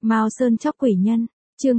Mao Sơn chóc quỷ nhân, chương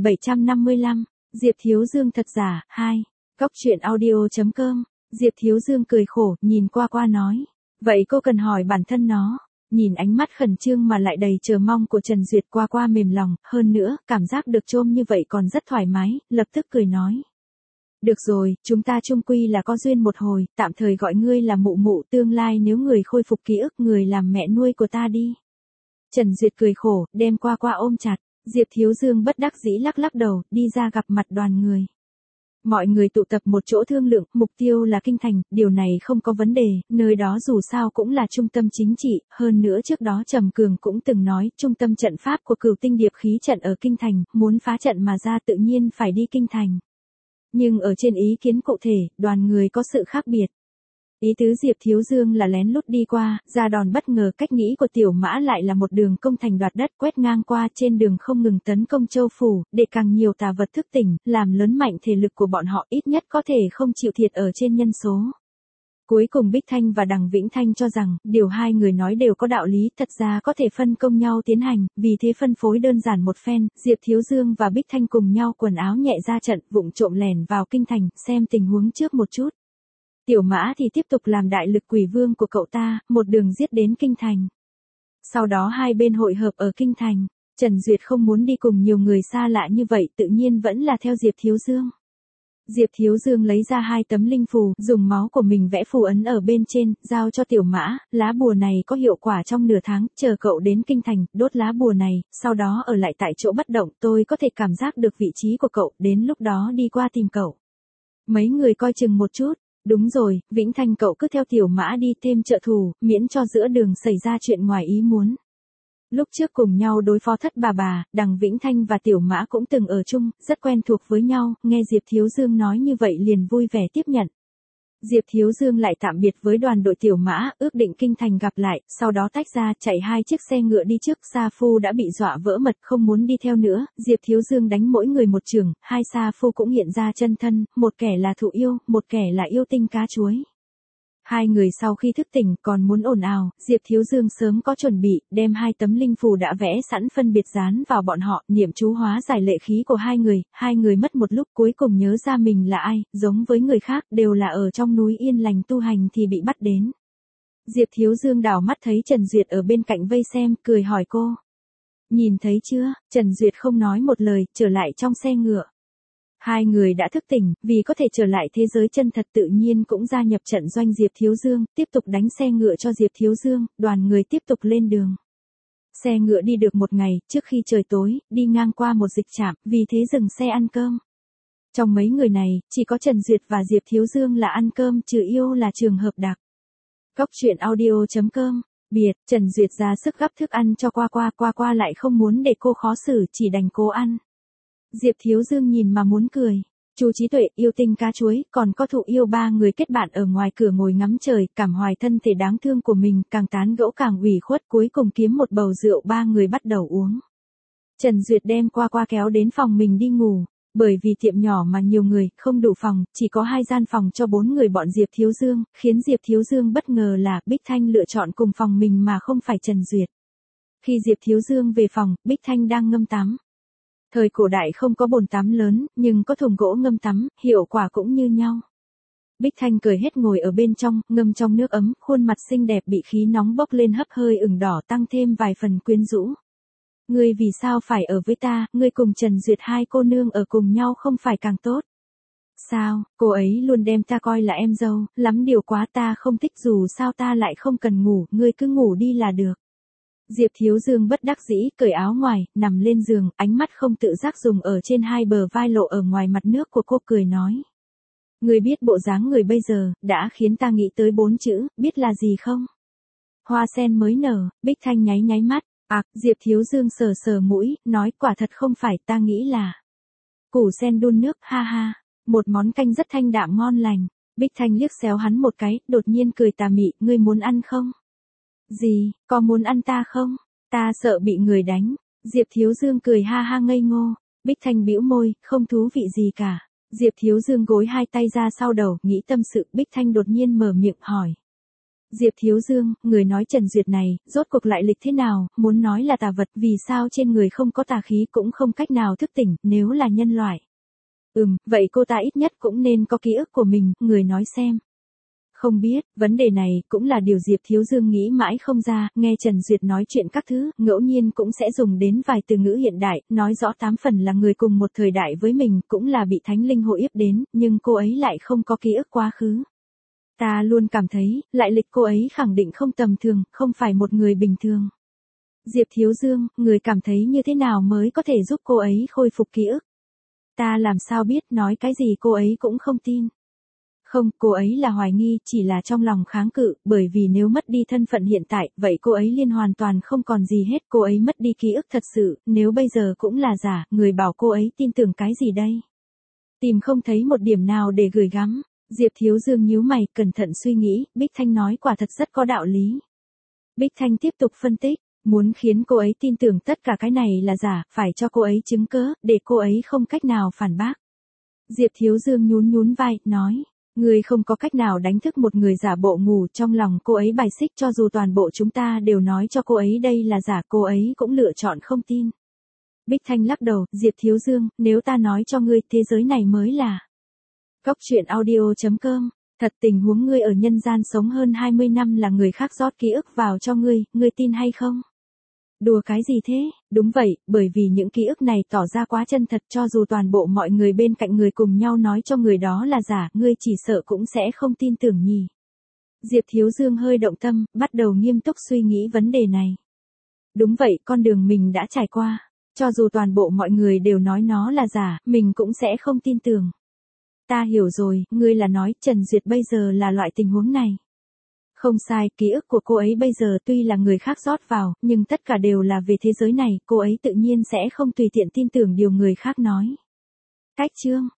2755, Diệp Thiếu Dương thật giả, 2, Góc truyện audio.com, Diệp Thiếu Dương cười khổ, nhìn qua nói. Vậy cô cần hỏi bản thân nó. Nhìn ánh mắt khẩn trương mà lại đầy chờ mong của Trần Duyệt qua mềm lòng, hơn nữa, cảm giác được chôm như vậy còn rất thoải mái, lập tức cười nói. Được rồi, chúng ta chung quy là có duyên một hồi, tạm thời gọi ngươi là mụ mụ, tương lai nếu người khôi phục ký ức người làm mẹ nuôi của ta đi. Trần Duyệt cười khổ, đem qua ôm chặt, Diệp Thiếu Dương bất đắc dĩ lắc đầu, đi ra gặp mặt đoàn người. Mọi người tụ tập một chỗ thương lượng, mục tiêu là Kinh Thành, điều này không có vấn đề, nơi đó dù sao cũng là trung tâm chính trị, hơn nữa trước đó Trầm Cường cũng từng nói, trung tâm trận pháp của Cửu Tinh Điệp khí trận ở Kinh Thành, muốn phá trận mà ra tự nhiên phải đi Kinh Thành. Nhưng ở trên ý kiến cụ thể, đoàn người có sự khác biệt. Ý tứ Diệp Thiếu Dương là lén lút đi qua, ra đòn bất ngờ, cách nghĩ của Tiểu Mã lại là một đường công thành đoạt đất, quét ngang qua trên đường không ngừng tấn công Châu Phủ, để càng nhiều tà vật thức tỉnh, làm lớn mạnh thể lực của bọn họ, ít nhất có thể không chịu thiệt ở trên nhân số. Cuối cùng Bích Thanh và Đằng Vĩnh Thanh cho rằng, điều hai người nói đều có đạo lý, thật ra có thể phân công nhau tiến hành, vì thế phân phối đơn giản một phen, Diệp Thiếu Dương và Bích Thanh cùng nhau quần áo nhẹ ra trận, vụng trộm lẻn vào Kinh Thành, xem tình huống trước một chút. Tiểu Mã thì tiếp tục làm đại lực quỷ vương của cậu ta, một đường giết đến Kinh Thành. Sau đó hai bên hội hợp ở Kinh Thành, Trần Duyệt không muốn đi cùng nhiều người xa lạ như vậy, tự nhiên vẫn là theo Diệp Thiếu Dương. Diệp Thiếu Dương lấy ra 2 tấm linh phù, dùng máu của mình vẽ phù ấn ở bên trên, giao cho Tiểu Mã, lá bùa này có hiệu quả trong nửa tháng, chờ cậu đến Kinh Thành, đốt lá bùa này, sau đó ở lại tại chỗ bất động, tôi có thể cảm giác được vị trí của cậu, đến lúc đó đi qua tìm cậu. Mấy người coi chừng một chút. Đúng rồi, Vĩnh Thanh cậu cứ theo Tiểu Mã đi, thêm trợ thủ, miễn cho giữa đường xảy ra chuyện ngoài ý muốn. Lúc trước cùng nhau đối phó Thất bà, Đằng Vĩnh Thanh và Tiểu Mã cũng từng ở chung, rất quen thuộc với nhau, nghe Diệp Thiếu Dương nói như vậy liền vui vẻ tiếp nhận. Diệp Thiếu Dương lại tạm biệt với đoàn đội Tiểu Mã, ước định Kinh Thành gặp lại, sau đó tách ra, chạy 2 chiếc xe ngựa đi trước, Sa Phu đã bị dọa vỡ mật không muốn đi theo nữa, Diệp Thiếu Dương đánh mỗi người một chưởng, 2 Sa Phu cũng hiện ra chân thân, một kẻ là thụ yêu, một kẻ là yêu tinh cá chuối. Hai người sau khi thức tỉnh còn muốn ồn ào, Diệp Thiếu Dương sớm có chuẩn bị, đem 2 tấm linh phù đã vẽ sẵn phân biệt dán vào bọn họ, niệm chú hóa giải lệ khí của hai người mất một lúc cuối cùng nhớ ra mình là ai, giống với người khác đều là ở trong núi yên lành tu hành thì bị bắt đến. Diệp Thiếu Dương đảo mắt thấy Trần Duyệt ở bên cạnh vây xem, cười hỏi cô. Nhìn thấy chưa, Trần Duyệt không nói một lời, trở lại trong xe ngựa. Hai người đã thức tỉnh, vì có thể trở lại thế giới chân thật tự nhiên cũng gia nhập trận doanh Diệp Thiếu Dương, tiếp tục đánh xe ngựa cho Diệp Thiếu Dương, đoàn người tiếp tục lên đường. Xe ngựa đi được một ngày, trước khi trời tối, đi ngang qua một dịch trạm, vì thế dừng xe ăn cơm. Trong mấy người này, chỉ có Trần Duyệt và Diệp Thiếu Dương là ăn cơm, trừ yêu là trường hợp đặc. Góc truyện audio.com, biệt, Trần Duyệt ra sức gắp thức ăn cho qua lại không muốn để cô khó xử, chỉ đành cố ăn. Diệp Thiếu Dương nhìn mà muốn cười. Chu Trí Tuệ, yêu tinh cá chuối, còn có thụ yêu 3 người kết bạn ở ngoài cửa ngồi ngắm trời, cảm hoài thân thể đáng thương của mình, càng tán gẫu càng ủy khuất, cuối cùng kiếm một bầu rượu 3 người bắt đầu uống. Trần Duyệt đem qua kéo đến phòng mình đi ngủ, bởi vì tiệm nhỏ mà nhiều người, không đủ phòng, chỉ có 2 gian phòng cho 4 người bọn Diệp Thiếu Dương, khiến Diệp Thiếu Dương bất ngờ là Bích Thanh lựa chọn cùng phòng mình mà không phải Trần Duyệt. Khi Diệp Thiếu Dương về phòng, Bích Thanh đang ngâm tắm. Thời cổ đại không có bồn tắm lớn, nhưng có thùng gỗ ngâm tắm, hiệu quả cũng như nhau. Bích Thanh cười hết ngồi ở bên trong, ngâm trong nước ấm, khuôn mặt xinh đẹp bị khí nóng bốc lên hấp hơi ửng đỏ tăng thêm vài phần quyến rũ. Ngươi vì sao phải ở với ta, ngươi cùng Trần Duyệt 2 cô nương ở cùng nhau không phải càng tốt? Sao, cô ấy luôn đem ta coi là em dâu, lắm điều quá ta không thích dù sao ta lại không cần ngủ, ngươi cứ ngủ đi là được. Diệp Thiếu Dương bất đắc dĩ, cởi áo ngoài, nằm lên giường, ánh mắt không tự giác dùng ở trên 2 bờ vai lộ ở ngoài mặt nước của cô cười nói. Người biết bộ dáng người bây giờ, đã khiến ta nghĩ tới 4 chữ, biết là gì không? Hoa sen mới nở, Bích Thanh nháy mắt, Diệp Thiếu Dương sờ mũi, nói quả thật không phải, ta nghĩ là củ sen đun nước, ha ha, một món canh rất thanh đạm ngon lành. Bích Thanh liếc xéo hắn một cái, đột nhiên cười tà mị, ngươi muốn ăn không? Gì, có muốn ăn ta không? Ta sợ bị người đánh. Diệp Thiếu Dương cười ha ha ngây ngô. Bích Thanh bĩu môi, không thú vị gì cả. Diệp Thiếu Dương gối 2 tay ra sau đầu, nghĩ tâm sự, Bích Thanh đột nhiên mở miệng hỏi. Diệp Thiếu Dương, người nói Trần Duyệt này, rốt cuộc lại lịch thế nào, muốn nói là tà vật, vì sao trên người không có tà khí cũng không cách nào thức tỉnh, nếu là nhân loại. Vậy cô ta ít nhất cũng nên có ký ức của mình, người nói xem. Không biết, vấn đề này cũng là điều Diệp Thiếu Dương nghĩ mãi không ra, nghe Trần Duyệt nói chuyện các thứ, ngẫu nhiên cũng sẽ dùng đến vài từ ngữ hiện đại, nói rõ 8 phần là người cùng một thời đại với mình, cũng là bị thánh linh hộ yếp đến, nhưng cô ấy lại không có ký ức quá khứ. Ta luôn cảm thấy, lại lịch cô ấy khẳng định không tầm thường, không phải một người bình thường. Diệp Thiếu Dương, người cảm thấy như thế nào mới có thể giúp cô ấy khôi phục ký ức? Ta làm sao biết, nói cái gì cô ấy cũng không tin. Không, cô ấy là hoài nghi, chỉ là trong lòng kháng cự, bởi vì nếu mất đi thân phận hiện tại, vậy cô ấy liên hoàn toàn không còn gì hết, cô ấy mất đi ký ức thật sự, nếu bây giờ cũng là giả, người bảo cô ấy tin tưởng cái gì đây? Tìm không thấy một điểm nào để gửi gắm. Diệp Thiếu Dương nhíu mày, cẩn thận suy nghĩ, Bích Thanh nói quả thật rất có đạo lý. Bích Thanh tiếp tục phân tích, muốn khiến cô ấy tin tưởng tất cả cái này là giả, phải cho cô ấy chứng cớ, để cô ấy không cách nào phản bác. Diệp Thiếu Dương nhún nhún vai, nói, người không có cách nào đánh thức một người giả bộ ngủ, trong lòng cô ấy bài xích, cho dù toàn bộ chúng ta đều nói cho cô ấy đây là giả, cô ấy cũng lựa chọn không tin. Bích Thanh lắc đầu, Diệp Thiếu Dương, nếu ta nói cho ngươi thế giới này mới là Cóc truyện audio.com, thật tình huống ngươi ở nhân gian sống hơn 20 năm là người khác rót ký ức vào cho ngươi tin hay không? Đùa cái gì thế? Đúng vậy, bởi vì những ký ức này tỏ ra quá chân thật, cho dù toàn bộ mọi người bên cạnh người cùng nhau nói cho người đó là giả, ngươi chỉ sợ cũng sẽ không tin tưởng nhỉ. Diệp Thiếu Dương hơi động tâm, bắt đầu nghiêm túc suy nghĩ vấn đề này. Đúng vậy, con đường mình đã trải qua. Cho dù toàn bộ mọi người đều nói nó là giả, mình cũng sẽ không tin tưởng. Ta hiểu rồi, ngươi là nói Trần Duyệt bây giờ là loại tình huống này. Không sai, ký ức của cô ấy bây giờ tuy là người khác rót vào, nhưng tất cả đều là về thế giới này, cô ấy tự nhiên sẽ không tùy tiện tin tưởng điều người khác nói. Cách chương